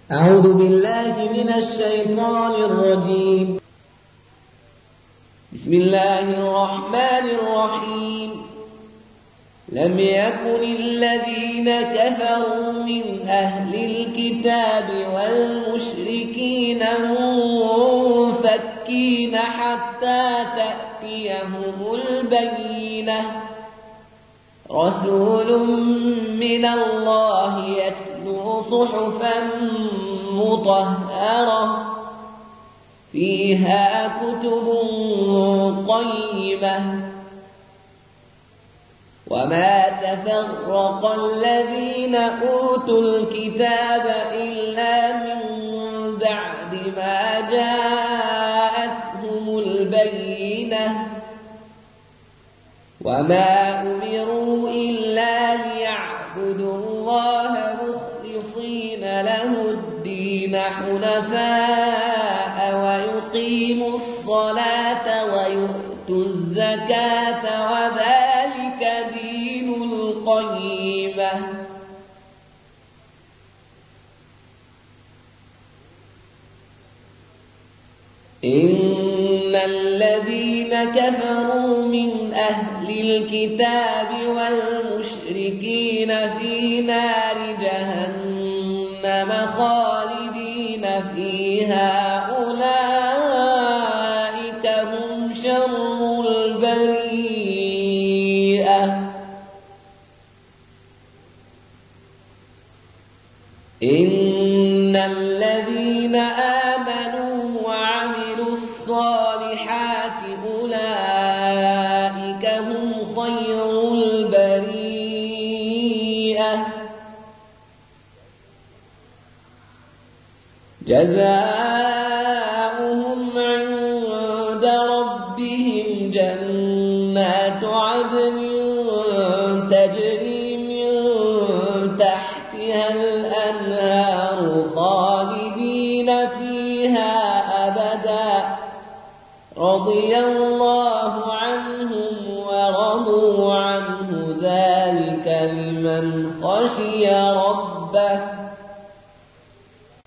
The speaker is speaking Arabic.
أعوذ بالله من الشيطان الرجيم. بسم الله الرحمن الرحيم. لم يكن الذين كفروا من أهل الكتاب والمشركين منفكين حتى تأتيهم البينة، رسول من الله يتلو صحفا مطهرة فيها كتب قيمة. وما تفرق الذين أوتوا الكتاب إلا من بعد ما جاءتهم البينة، وما أمروا إلا ليعبدوا الله مخلصين له الدين حنفاء ويقيموا الصلاة ويؤتوا الزكاة وذلك دين القيمة. إن الذين كفروا من أهل الكتاب والمشركين في نار جهنم خالدين فيها أولئك هم شر البرية. إن الذين آمنوا وعملوا الصالحات أولئك هم خير البرية. جزاؤهم عند ربهم جنات عدن تجري من تحتها الأنهار خالدين فيها أبدا، رضي الله عنهم ورضوا عنه، ذلك لمن خشي